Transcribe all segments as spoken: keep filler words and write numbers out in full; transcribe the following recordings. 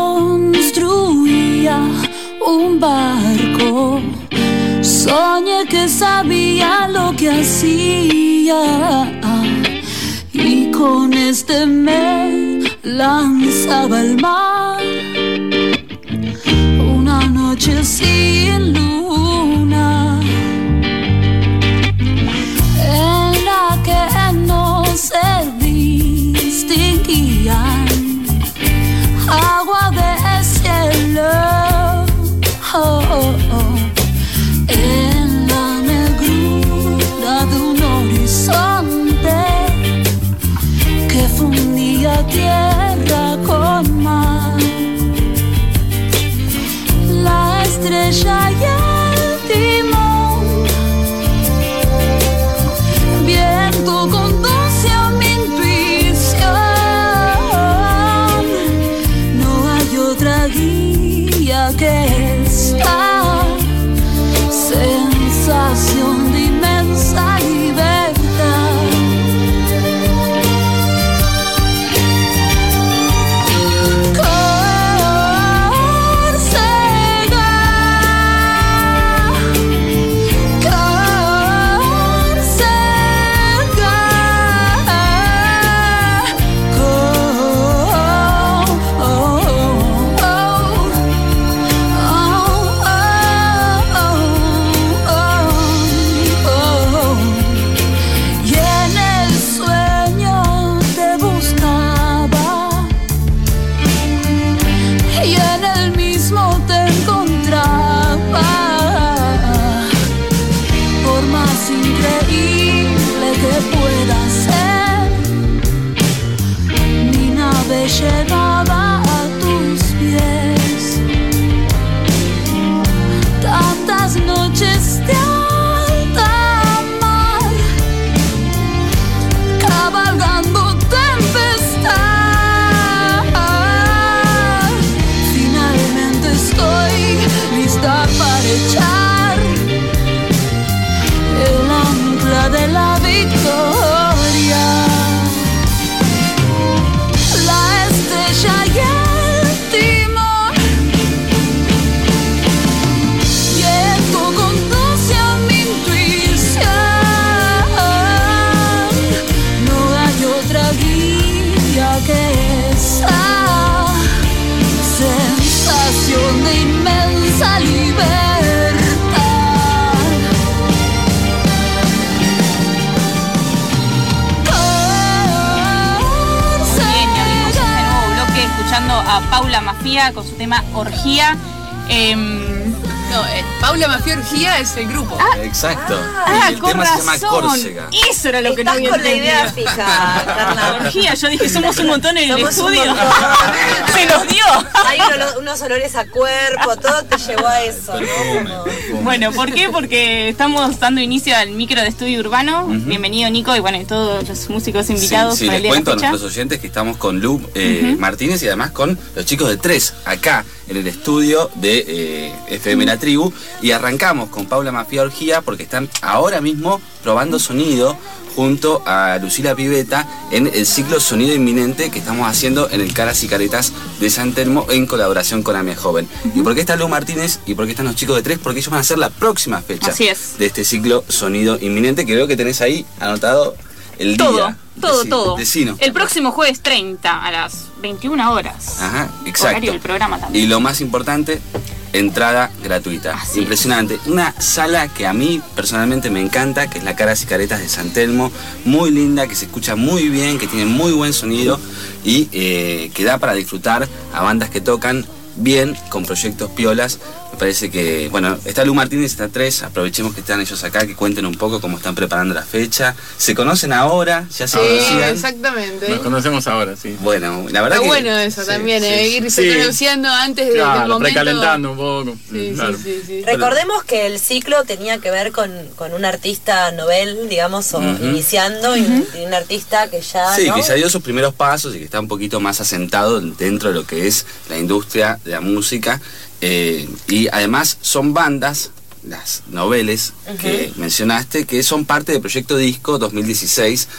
construía un barco. Soñé que sabía lo que hacía y con este me lanzaba al mar. Una noche sin luna en la que no se distinguían agua de cielo. Oh, oh, oh. En la negrura de un horizonte que fundía tierra con mar. La estrella y el timón, viento conduce a mi intuición. No hay otra guía que esta sensación de inmensa libertad. Córcega, Córcega, y en el sueño te buscaba y en el mismo te encontraba. Por más increíble que pueda ser, mi nave llegaba a tus pies. Tantas noches de alta mar, cabalgando tempestad. Finalmente estoy lista para echar el ancla de la victoria. La estrella y el timón, viento conduce a mi intuición. No hay otra guía que esa sensación de inmensa libertad. Bien, ya abrimos este nuevo bloque escuchando a Paula Mafia con su tema Orgía. Eh, No, eh, Paula Mafia Orgía es el grupo. Exacto. ah, Y el con tema razón. se llama Córcega. Eso era lo que no Estás había con la idea entendido. fija, Carla. Orgía, yo dije, somos un montón en el Somos un estudio. montón. Se los dio. Hay unos, unos olores a cuerpo, todo te llevó a eso, ¿no? Como- Bueno, ¿por qué? Porque estamos dando inicio al micro de estudio urbano. Ujú. Bienvenido, Nico, y bueno, y todos los músicos Sí, invitados sí, para les el día de cuento la a fecha. nuestros oyentes que estamos con Lu eh, Ujú. Martínez y además con los chicos de Tres, acá en el estudio de eh, F M La Tribu. Y arrancamos con Paula Mafia Orgía porque están ahora mismo probando sonido junto a Lucila Piveta en el ciclo Sonido Inminente que estamos haciendo en el Caras y Caretas de San Telmo en colaboración con Amia Joven. ¿Y por qué está Lu Martínez y por qué están los chicos de Tres? Porque ellos van a hacer la próxima fecha Así es. de este ciclo Sonido Inminente, que veo que tenés ahí anotado el Todo, día. todo, Decí- todo. decino. El próximo jueves treinta a las veintiuna horas. Ajá, exacto. Horario del programa también. Y lo más importante, entrada gratuita. Así Impresionante. Una sala que a mí personalmente me encanta, que es la Caras y Caretas de San Telmo. Muy linda, que se escucha muy bien, que tiene muy buen sonido y eh, que da para disfrutar a bandas que tocan bien, con proyectos piolas. Me parece que, bueno, está Lu Martínez, está Tres, aprovechemos que están ellos acá, que cuenten un poco cómo están preparando la fecha. ¿Se conocen ahora? ¿Ya se Sí, conocían? exactamente. Nos conocemos ahora, sí. Bueno, la verdad Está que... bueno eso sí, también, sí, eh, sí. irse Sí. conociendo antes de- del Claro, momento. precalentando un poco. Sí, claro. sí, sí, sí. Recordemos que el ciclo tenía que ver con, con un artista novel, digamos, o Ujú. iniciando, y un, y un artista que ya, Sí, ¿no? que ya dio sus primeros pasos y que está un poquito más asentado dentro de lo que es la industria de la música. Eh, y además son bandas, las noveles que mencionaste, que son parte del proyecto Disco dos mil dieciséis,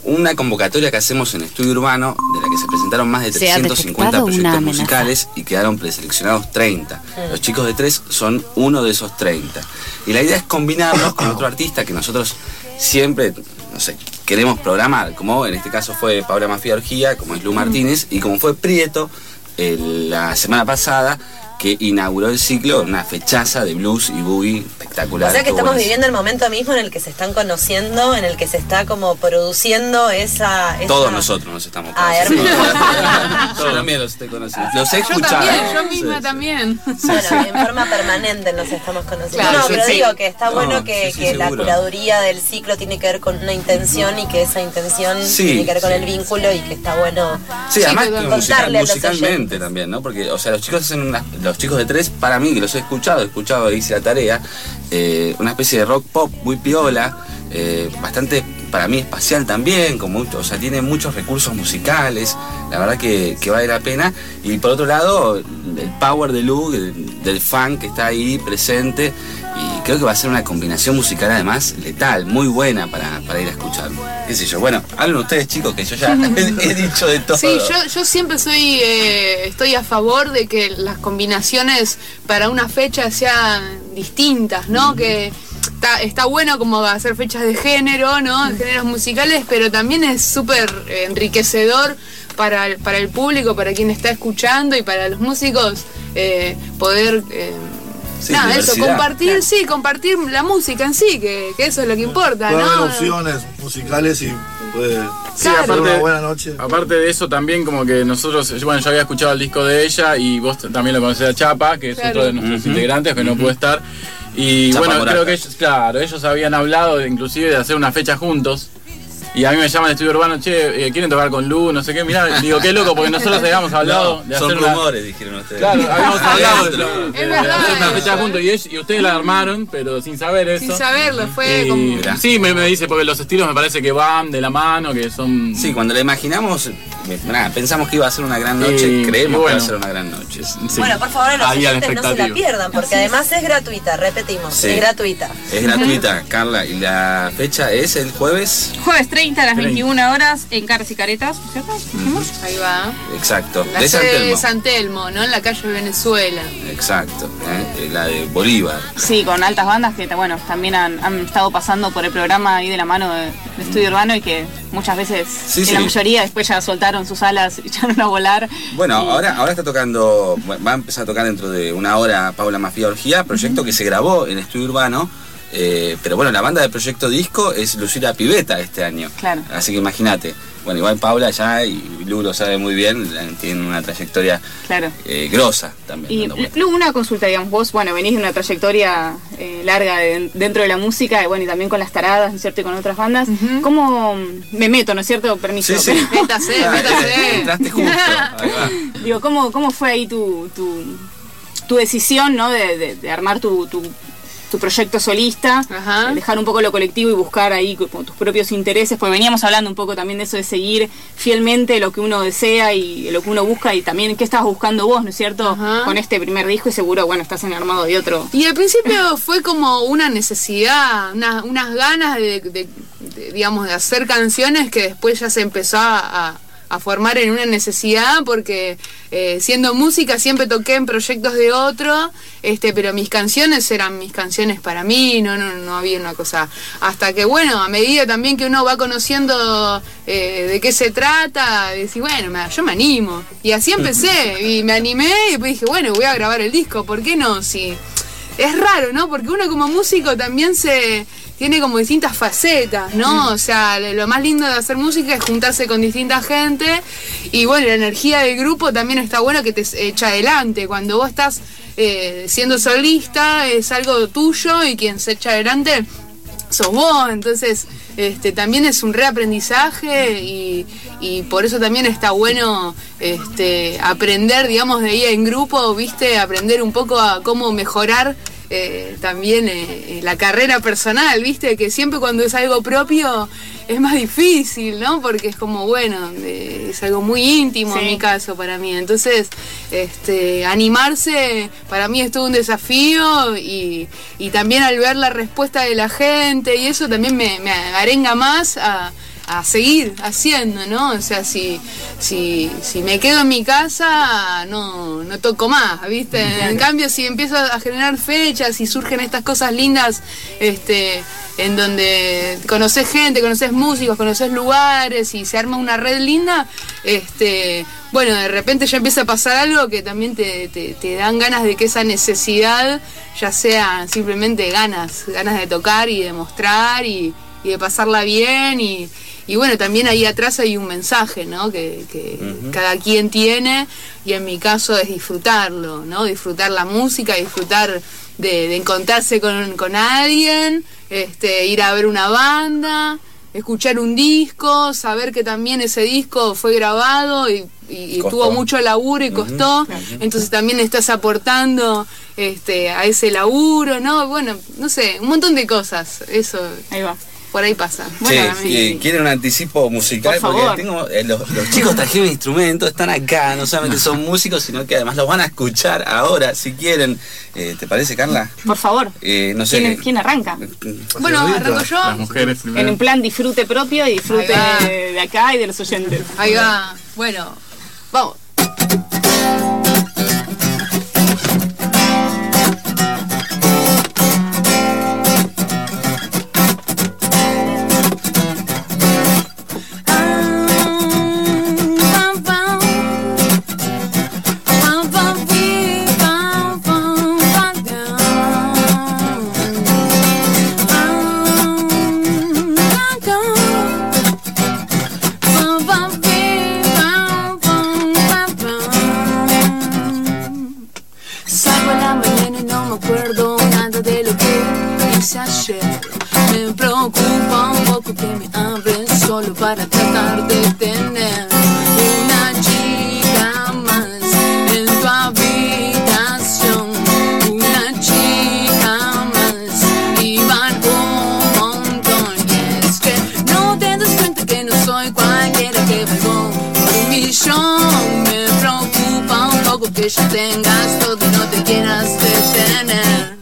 una convocatoria que hacemos en Estudio Urbano, de la que se presentaron más de Se ha trescientos cincuenta detectado una proyectos amenaza. musicales y quedaron preseleccionados treinta. Los chicos de tres son uno de esos treinta. Y la idea es combinarlos con otro artista que nosotros siempre, no sé, queremos programar, como en este caso fue Paula Mafia Orgía, como es Lu Martínez, y como fue Prieto el, la semana pasada, que inauguró el ciclo, una fechaza de blues y boogie espectacular. O sea que Estuvo estamos buenísimo. viviendo el momento mismo en el que se están conociendo, en el que se está como produciendo esa... esa... Todos nosotros nos estamos Ah, conociendo. hermoso. Yo también los estoy conociendo. Los he Yo escuchado. también, yo Sí, misma sí. también. Bueno, en forma permanente nos estamos conociendo. Claro, no, sí, pero sí. digo que está No, bueno que, sí, sí, que la seguro. curaduría del ciclo tiene que ver con una intención y que esa intención Sí, tiene que ver con sí. el vínculo y que está bueno. Sí, además que contarle musical- a los musicalmente oyentes. también, ¿no? Porque, o sea, los chicos hacen una, los chicos de tres, para mí, que los he escuchado, he escuchado, hice la tarea, eh, una especie de rock pop muy piola, eh, bastante, para mí, espacial también, con mucho, o sea, tiene muchos recursos musicales, la verdad que, que vale la pena. Y por otro lado, el power de Lu, el- del funk que está ahí presente, y creo que va a ser una combinación musical además letal, muy buena para, para ir a escuchar. Qué sé yo, bueno, hablen ustedes chicos, que yo ya he, he dicho de todo. Sí, yo, yo siempre soy eh, estoy a favor de que las combinaciones para una fecha sean distintas, ¿no? Que está, está bueno como hacer fechas de género, ¿no? De géneros musicales, pero también es súper enriquecedor para el, para el público, para quien está escuchando y para los músicos eh, poder... Eh, Sí, nada, eso, diversidad. compartir, sí, compartir la música en sí, que, que eso es lo que importa, Puede haber ¿no? opciones musicales y puede Sí, Claro. ser una buena noche. Aparte de eso también como que nosotros, bueno, yo había escuchado el disco de ella y vos también lo conocés a Chapa, que es Claro. otro de nuestros Ujú. integrantes que no pudo estar. Y Chapa bueno, Moraca. creo que ellos, claro, ellos habían hablado de, inclusive de hacer una fecha juntos. Y a mí me llaman al estudio urbano, che, eh, quieren tocar con Lu, no sé qué, mirá, digo, qué loco, porque nosotros habíamos hablado No, de son hacer una... rumores, dijeron ustedes. Claro, habíamos hablado de, de- Es de verdad hacer una eso. fecha juntos y, ellos- y ustedes la armaron, pero sin saber eso. Sin saberlo, fue Y- como... Mirá. Sí, me, me dice, porque los estilos me parece que van de la mano, que son... Sí, cuando la imaginamos, eh, nada, pensamos que iba a ser una gran noche, Y- creemos y que va bueno. a ser una gran noche. Sí. Bueno, por favor, a los Había la oyentes no se la expectativa. pierdan, porque además es gratuita, repetimos, Sí. es gratuita. Es gratuita, Carla, y la fecha es el jueves. Jueves treinta a las treinta. veintiuna horas en Caras y Caretas, ¿cierto? ¿Dijimos? Ahí va. Exacto, La de San sede de Telmo. San Telmo, ¿no? En la calle Venezuela. Exacto, ¿eh? La de Bolívar. Sí, con altas bandas que bueno, también han, han estado pasando por el programa ahí de la mano de, de Estudio Urbano y que muchas veces, Sí, en sí. la mayoría, después ya soltaron sus alas y echaron a volar. Bueno, Y- ahora, ahora está tocando, va a empezar a tocar dentro de una hora Paula Mafia Orgía, proyecto que se grabó en Estudio Urbano. Eh, pero bueno, la banda del proyecto disco es Lucila Piveta este año. Claro. Así que imagínate. Bueno, igual Paula ya, y Lu lo sabe muy bien, la- tiene una trayectoria Claro. eh, grosa también. Y dando vueltas. Lu, una consulta, digamos, vos, bueno, venís de una trayectoria eh, larga de- dentro de la música, y bueno, y también con las taradas, ¿no es cierto? Y con otras bandas. Ujú. ¿Cómo me meto, ¿no es cierto? Permiso. Sí, sí. Métase, Ah, métase. Entraste justo. Ahí va. Digo, ¿cómo, cómo fue ahí tu, tu, tu decisión, ¿no? De, de- de armar tu, tu, tu proyecto solista, Ajá. eh, dejar un poco lo colectivo y buscar ahí como tus propios intereses, pues veníamos hablando un poco también de eso de seguir fielmente lo que uno desea y lo que uno busca, y también qué estabas buscando vos, ¿no es cierto? Ajá. Con este primer disco, y seguro, bueno, estás en el armado de otro. Y al principio fue como una necesidad, una- unas ganas de, de- de, digamos, de hacer canciones que después ya se empezó a, a formar en una necesidad, porque eh, siendo música siempre toqué en proyectos de otro, este, pero mis canciones eran mis canciones para mí, no, no, no había una cosa. Hasta que, bueno, a medida también que uno va conociendo eh, de qué se trata, decir, bueno, me- yo me animo. Y así empecé, y me animé, y después dije, bueno, voy a grabar el disco, ¿por qué no? Si es raro, ¿no? Porque uno como músico también se tiene como distintas facetas, ¿no? O sea, lo lo más lindo de hacer música es juntarse con distinta gente, y bueno, la energía del grupo también está bueno, que te echa adelante. Cuando vos estás eh, siendo solista es algo tuyo, y quien se echa adelante sos vos, entonces este también es un reaprendizaje, y, y por eso también está bueno este aprender, digamos, de ahí en grupo, viste, aprender un poco a cómo mejorar eh, también eh, la carrera personal, viste, que siempre cuando es algo propio es más difícil, ¿no? Porque es como, bueno, eh, es algo muy íntimo, Sí. en mi caso, para mí. Entonces, este, animarse para mí es todo un desafío, y, y también al ver la respuesta de la gente y eso también me, me arenga más a, a seguir haciendo, ¿no? O sea, si, si, si me quedo en mi casa, no, no toco más, ¿viste? En cambio, si empiezo a generar fechas y surgen estas cosas lindas, este, en donde conoces gente, conoces músicos, conoces lugares y se arma una red linda, este, bueno, de repente ya empieza a pasar algo que también te, te, te dan ganas de que esa necesidad ya sea simplemente ganas, ganas de tocar y de mostrar y, y de pasarla bien y, y bueno, también ahí atrás hay un mensaje, ¿no? Que, que uh-huh. cada quien tiene y en mi caso es disfrutarlo, ¿no? Disfrutar la música, disfrutar de, de encontrarse con, con alguien, este, ir a ver una banda, escuchar un disco, saber que también ese disco fue grabado y, y, y tuvo mucho laburo y costó, uh-huh. entonces también estás aportando este, a ese laburo, ¿no? Bueno, no sé, un montón de cosas, eso. Ahí va. Por ahí pasa. Bueno, sí, ¿quieren un anticipo musical? Por Porque favor. tengo, eh, los, los chicos trajeron instrumentos, están acá, no solamente son músicos, sino que además los van a escuchar ahora, si quieren. Eh, ¿Te parece, Carla? Por favor. Eh, no sé. ¿Quién, ¿Quién arranca? Bueno, arranco yo. Las mujeres primero. En plan disfrute propio y disfrute de, de acá y de los oyentes. Ahí va. Bueno, vamos. Me preocupa un poco que me hablen solo para tratar de tener una chica más en tu habitación, una chica más y van un montón. Y es que no te das cuenta que no soy cualquiera, que valgo un millón. Me preocupa un poco que ya tengas todo y no te quieras detener.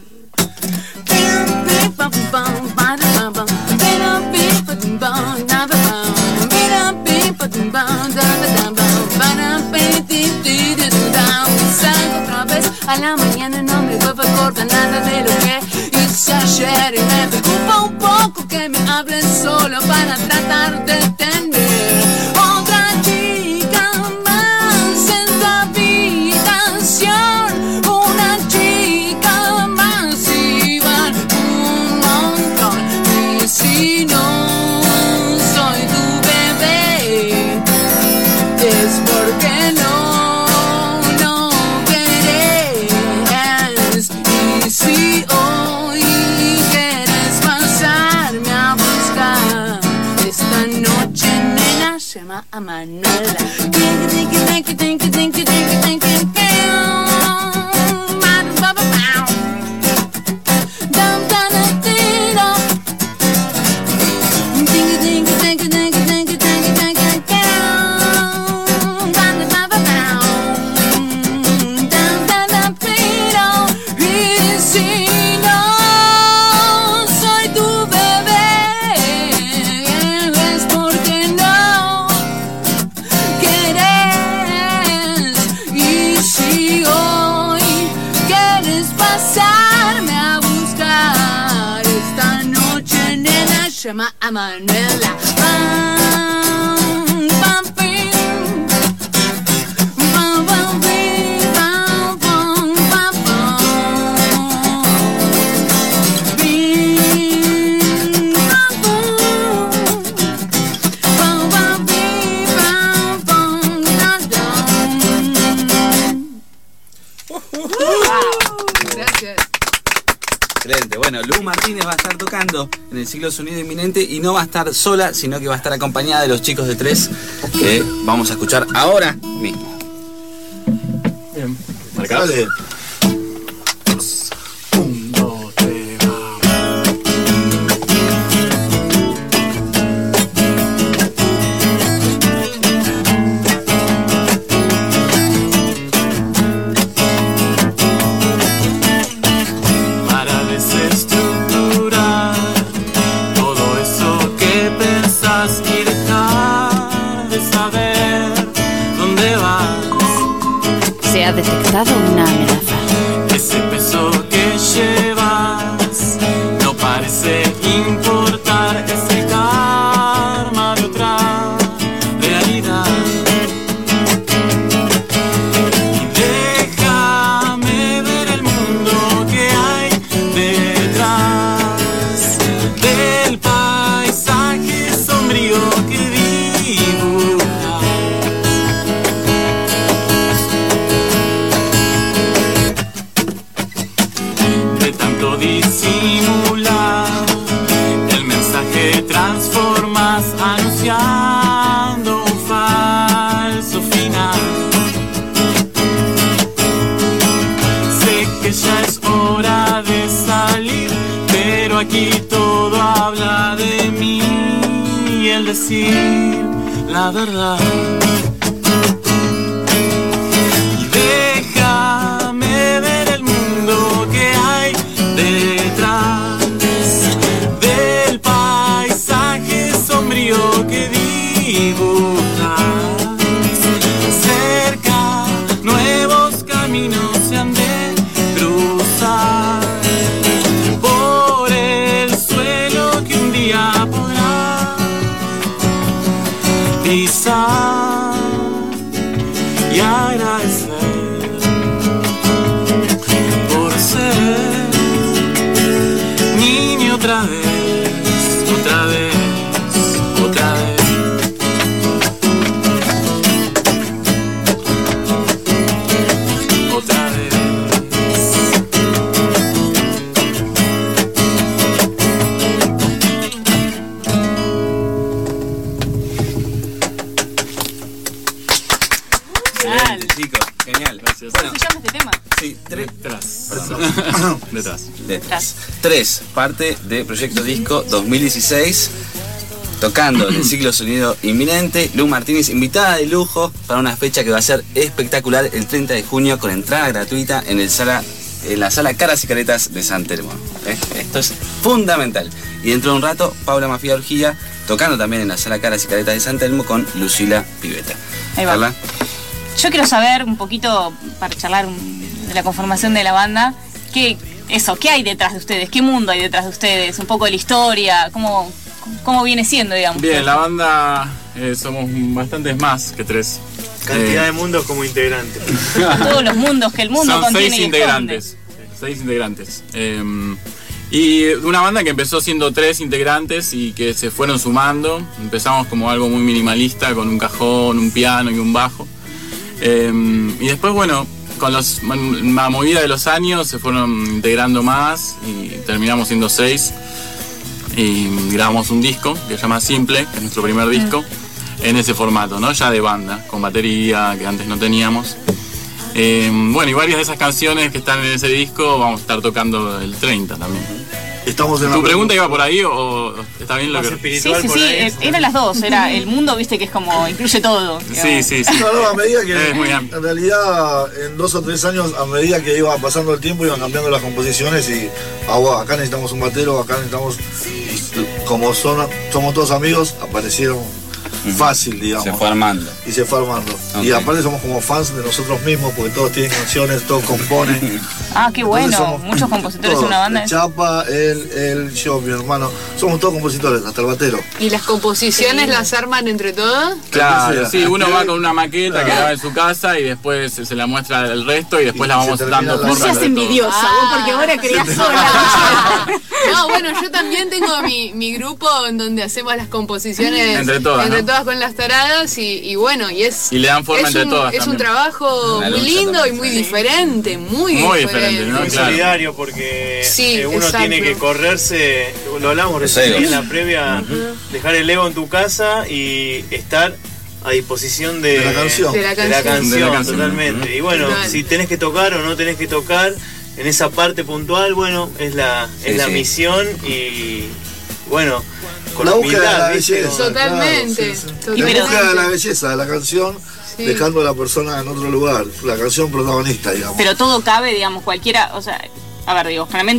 Salgo otra vez a la mañana, no me vuelvo a acordar nada de lo que hice ayer. Y me preocupa un poco que me hablen solo para tratar de entender. Otra chica más en tu habitación, una chica más y van un montón. Y si no soy tu bebé, es porque no. Si hoy quieres pasarme a buscar, esta noche, nena, llama a Manuela. Llama a Manuela. Pam, pam, pim. Pam, pam, pim, pam, pam, pam, pam. Pim, pam, pam. Pam, pam, pim, pam, pam, pam, pam. Gracias. Excelente. Bueno, Lu Martínez va a estar tocando en el ciclo Sonido Inminente y no va a estar sola, sino que va a estar acompañada de los chicos de Tres que vamos a escuchar ahora mismo. Bien. Marcado. Dale. Un, dos, tres, va. Para desestructurar todo eso que pensás y detectado una amenaza. Ese peso que llevas no parece importar, es el karma de otra realidad. Y déjame ver el mundo que hay detrás del paisaje sombrío que dibujas. De tanto disimular, el mensaje transformas anunciando un falso final. Sé que ya es hora de salir, pero aquí todo habla de mí y el decir la verdad. Y déjame ver el mundo que hay detrás del paisaje sombrío que dibujas. Cerca nuevos caminos se han de cruzar por el suelo que un día podrás pisar y agradecer por ser niño otra vez, otra vez, otra vez. Otra vez. Genial. Chicos, genial. Gracias. Bueno, ¿Cómo se llama este tema? sí, tres. Detrás. Detrás. Detrás. Tres, parte de Proyecto Disco dos mil dieciséis, tocando en el ciclo Sonido Inminente. Lu Martínez, invitada de lujo para una fecha que va a ser espectacular el treinta de junio con entrada gratuita en, el sala, en la sala Caras y Caretas de San Telmo. ¿Eh? Esto es fundamental. Y dentro de un rato, Paula Mafia Orgía tocando también en la sala Caras y Caretas de San Telmo con Lucila Piveta. Ahí va. Carla. Yo quiero saber un poquito, para charlar un- de la conformación de la banda, qué, eso, ¿qué hay detrás de ustedes? ¿Qué mundo hay detrás de ustedes? Un poco de la historia, cómo, cómo viene siendo, digamos. Bien, la banda eh, somos bastantes más que tres. Cantidad Eh, de mundos como integrantes. Todos los mundos que el mundo Son contiene seis y integrantes. Seis integrantes. Eh, y una banda que empezó siendo tres integrantes y que se fueron sumando. Empezamos como algo muy minimalista, con un cajón, un piano y un bajo. Eh, y después, bueno, con los, la movida de los años se fueron integrando más y terminamos siendo seis. Y grabamos un disco que se llama Simple, que es nuestro primer disco, en ese formato, ¿no? Ya de banda, con batería, que antes no teníamos. Eh, bueno, y varias de esas canciones que están en ese disco vamos a estar tocando el treinta también. Estamos en ¿Tu la pregunta iba por ahí o está bien lo Más que...? Sí, espiritual sí, por sí, ahí. eh, eran las dos, era el mundo, viste, que es como, incluye todo. Sí, sí, sí. No, no, a medida que Es muy amplio. en realidad en dos o tres años, a medida que iba pasando el tiempo, iban cambiando las composiciones y ah, bueno, acá necesitamos un batero, acá necesitamos, y como son, somos todos amigos, aparecieron fácil, digamos. Se fue armando. Y se fue armando. Ok. Y aparte somos como fans de nosotros mismos, porque todos tienen canciones, todos componen. Ah, qué bueno, Entonces somos muchos compositores todos, en una banda. el Chapa, él, él, yo, mi hermano. Somos todos compositores, hasta el batero. ¿Y las composiciones las arman entre todos? Claro, sí, uno va con una maqueta que graba en su casa y después se la muestra al resto y después Y la se vamos termina dando la- No forma. seas entre todos. envidiosa, Ah, vos, porque ahora creas se te- sola. No, bueno, yo también tengo mi, mi grupo en donde hacemos las composiciones Entre todas, entre ¿no? todas con las taradas y, y bueno, y es, Y le dan forma es, entre un, todas es un también. trabajo Una muy lucha lindo también, y muy sí. diferente, muy, Muy diferente. diferente, ¿no? Muy Claro. solidario porque Sí, eh, uno exacto. tiene que correrse, lo hablamos Los recién egos. en la previa, dejar el ego en tu casa y estar a disposición de, De la canción. De la de canción. canción, De la canción. totalmente. Y bueno, Total. si tenés que tocar o no tenés que tocar, en esa parte puntual, bueno, es la, Sí, es la sí. misión y bueno, con La búsqueda de la humildad, ¿viste? belleza. Totalmente, claro, sí, sí. totalmente. La búsqueda de la belleza de la canción, Sí. dejando a la persona en otro lugar. La canción protagonista, digamos. Pero todo cabe, digamos, cualquiera, o sea, a ver, digo, generalmente uno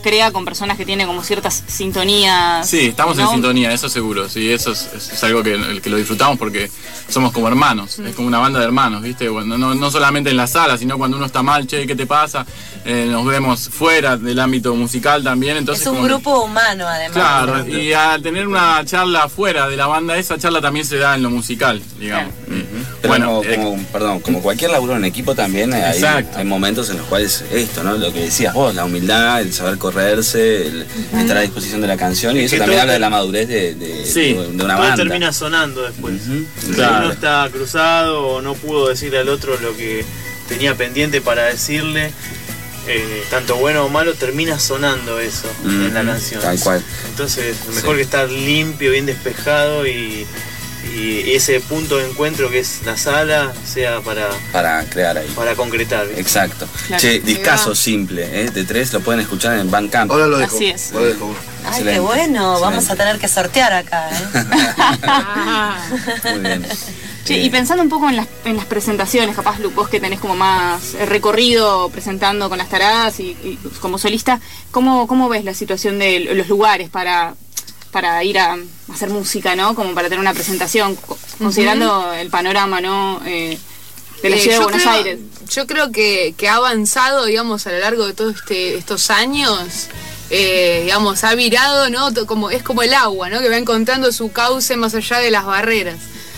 crea con personas que tienen como ciertas sintonías. Sí, estamos ¿no? en sintonía, eso seguro. Sí, eso es, es algo que, el que lo disfrutamos porque somos como hermanos. Mm. Es como una banda de hermanos, ¿viste? Bueno, no, no solamente en la sala, sino cuando uno está mal, che, ¿qué te pasa? Eh, nos vemos fuera del ámbito musical también. Entonces, es un como grupo humano, además. Claro, y al tener una charla fuera de la banda, esa charla también se da en lo musical, digamos. Claro. Uh-huh. Bueno, como, eh, como, perdón, como cualquier laburo en equipo también hay, hay momentos en los cuales esto, ¿no? Lo que decías vos, la humildad, el saber correrse, el uh-huh. estar a disposición de la canción, y eso también habla de la madurez de, de, sí, de, de una todo banda. termina sonando después. Uh-huh. Si Claro. uno está cruzado o no pudo decirle al otro lo que tenía pendiente para decirle, eh, tanto bueno o malo, termina sonando eso uh-huh. en la canción. Tal cual. Entonces, mejor sí. que estar limpio, bien despejado y, y ese punto de encuentro que es la sala sea para, para crear ahí. Para concretar. ¿Viste? Exacto. Claro. Che, discazo simple, ¿eh? De tres, lo pueden escuchar en Bandcamp. Ahora lo dejo. Así es. Lo dejo. Ay, Excelente. qué bueno, vamos Excelente. a tener que sortear acá, ¿eh? Muy bien. Che, Eh, y pensando un poco en las, en las presentaciones, capaz, Lu, vos que tenés como más recorrido presentando con las taradas y, y como solista, ¿cómo, cómo ves la situación de los lugares para, para ir a hacer música, ¿no? Como para tener una presentación, considerando uh-huh. el panorama, ¿no? Eh, de la Eh, ciudad de yo Buenos creo- Aires. Yo creo que, que ha avanzado, digamos, a lo largo de todos este, estos años. Eh, digamos, ha virado, ¿no? To- Como, es como el agua, ¿no? Que va encontrando su cauce más allá de las barreras.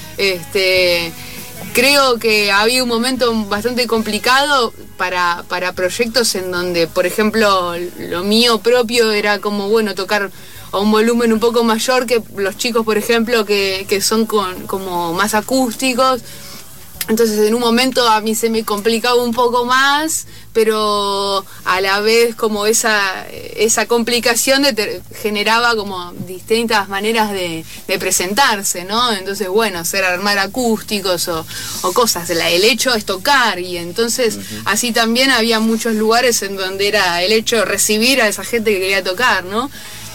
Este, creo que ha habido un momento bastante complicado para, para proyectos en donde, por ejemplo, lo mío propio era como, bueno, tocar a un volumen un poco mayor que los chicos, por ejemplo, que, que son con, como más acústicos. Entonces en un momento a mí se me complicaba un poco más, pero a la vez como esa, esa complicación de ter- generaba como distintas maneras de, de presentarse, ¿no? Entonces, bueno, hacer armar acústicos o, o cosas. La- el hecho es tocar, y entonces uh-huh. así también había muchos lugares en donde era el hecho de recibir a esa gente que quería tocar, ¿no?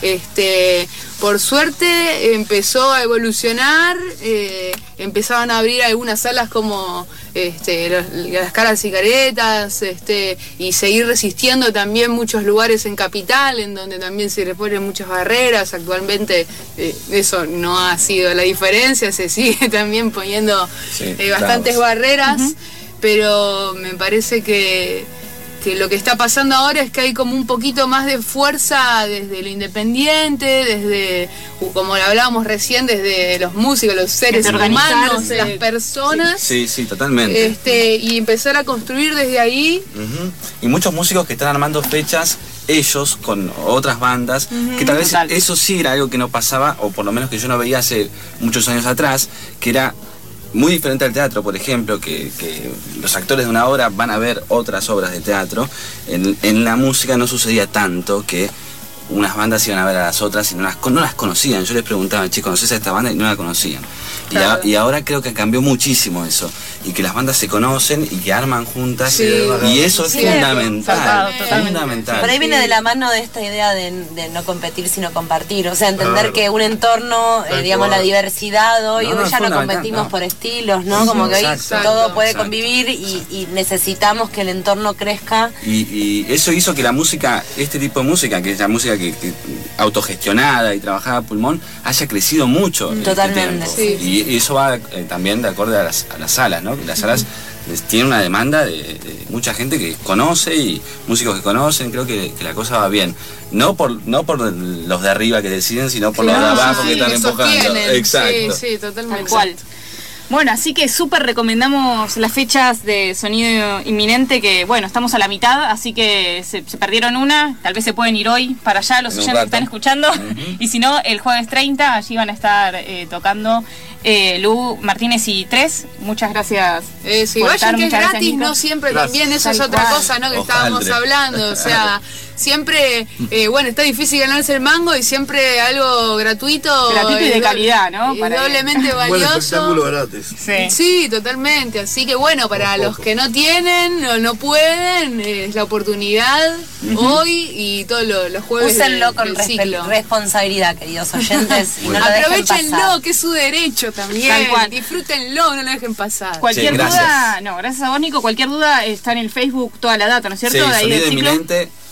Este, por suerte empezó a evolucionar, eh, empezaban a abrir algunas salas como este, los, las Caras y Caretas, este, y seguir resistiendo también muchos lugares en Capital, en donde también se le ponen muchas barreras. Actualmente eh, eso no ha sido la diferencia, se sigue también poniendo Sí, eh, bastantes claro. barreras, Uh-huh. pero me parece que que lo que está pasando ahora es que hay como un poquito más de fuerza desde lo independiente, desde, como lo hablábamos recién, desde los músicos, los seres Desde humanos, organizarse. las personas, Sí, sí, totalmente. este, y empezar a construir desde ahí. Ujú. Y muchos músicos que están armando fechas ellos con otras bandas, Ujú. que tal vez Total. eso sí era algo que no pasaba, o por lo menos que yo no veía hace muchos años atrás, que era muy diferente al teatro, por ejemplo, que, que los actores de una obra van a ver otras obras de teatro. En, en la música no sucedía tanto que unas bandas iban a ver a las otras y no las, no las conocían. Yo les preguntaba, che, ¿conoces a esta banda? Y no la conocían. Y, Claro. a- y ahora creo que cambió muchísimo eso. Y que las bandas se conocen y que arman juntas. Sí. Y eso es Sí, fundamental. zarpado, totalmente. Fundamental. Por ahí viene de la mano de esta idea de, de no competir sino compartir, o sea, entender Claro. que un entorno, eh, Tal digamos, cual. la diversidad, hoy, No, no, hoy es ya no fundamental, competimos no. por estilos, ¿no? Sí, Como que hoy exacto. todo puede Exacto. convivir y, y necesitamos que el entorno crezca. Y, y eso hizo que la música, este tipo de música, que es la música que, que autogestionada y trabajada a pulmón, haya crecido mucho en Totalmente. este tiempo. Sí. Y eso va eh, también de acuerdo a las, a las salas, ¿no? Que las salas les- tienen una demanda de, de mucha gente que conoce y músicos que conocen. Creo que, que la cosa va bien. No por no por los de arriba que deciden, sino por los de Claro, abajo sí, que están que empujando. sostienen. Exacto. Sí, sí, totalmente. Tal cual. Bueno, así que súper recomendamos las fechas de Sonido Inminente, que bueno, estamos a la mitad, así que se, se perdieron una, tal vez se pueden ir hoy para allá los En un oyentes que rato. están escuchando, Ujú. y si no, el jueves treinta, allí van a estar eh, tocando eh, Lu, Martínez y Tres. Muchas gracias. Eh, si por vayan, estar, que es muchas gracias, gratis, Nico. no siempre Gracias. también, eso es Tal otra cual. cosa, ¿no? Que Ojalá. estábamos hablando, o sea, siempre, eh, bueno, está difícil ganarse el mango y siempre algo gratuito. Gratuito y de es do- calidad, ¿no? es Para- doblemente Buen valioso. espectáculo gratis. Sí. Sí, totalmente. Así que bueno, para Por los poco. que no tienen o no pueden, eh, es la oportunidad hoy y todos lo- los jueves. Úsenlo del- con del respe- ciclo. responsabilidad, queridos oyentes, y no lo dejen Aprovechenlo, pasar. que es su derecho también. Tal cual. Disfrútenlo, no lo dejen pasar. Cualquier Sí, gracias. duda, no, gracias a vos, Nico, cualquier duda está en el Facebook, toda la data, ¿no es cierto? Sí, De ahí del Sonido ciclo. Inminente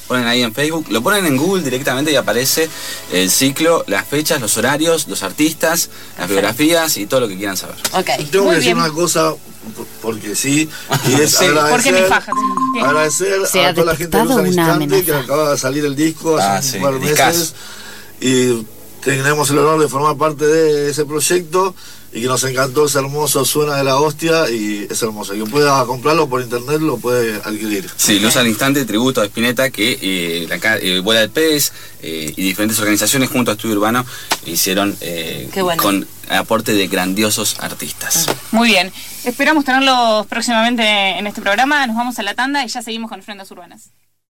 ponen ahí en Facebook, lo ponen en Google directamente y aparece el ciclo, las fechas, los horarios, los artistas, las biografías y todo lo que quieran saber. Okay. Tengo Muy que decir bien. una cosa, porque sí, y es Sí. agradecer, ¿Por qué mi faja? Sí. agradecer Se ha a toda la gente de Luz detectado al una Instante, amenaza. que acaba de salir el disco hace Ah, un sí, par de discazo. meses, y tenemos el honor de formar parte de ese proyecto, y que nos encantó, es hermoso, suena de la hostia y es hermoso. Quien pueda comprarlo por internet lo puede adquirir. Sí, Luz al Instante, tributo a Spinetta, que eh, la, ca- eh, Vuela del Pez eh, y diferentes organizaciones junto a Estudio Urbano hicieron eh, Qué bueno. con aporte de grandiosos artistas. Muy bien. Esperamos tenerlos próximamente en este programa. Nos vamos a la tanda y ya seguimos con Ofrendas Urbanas.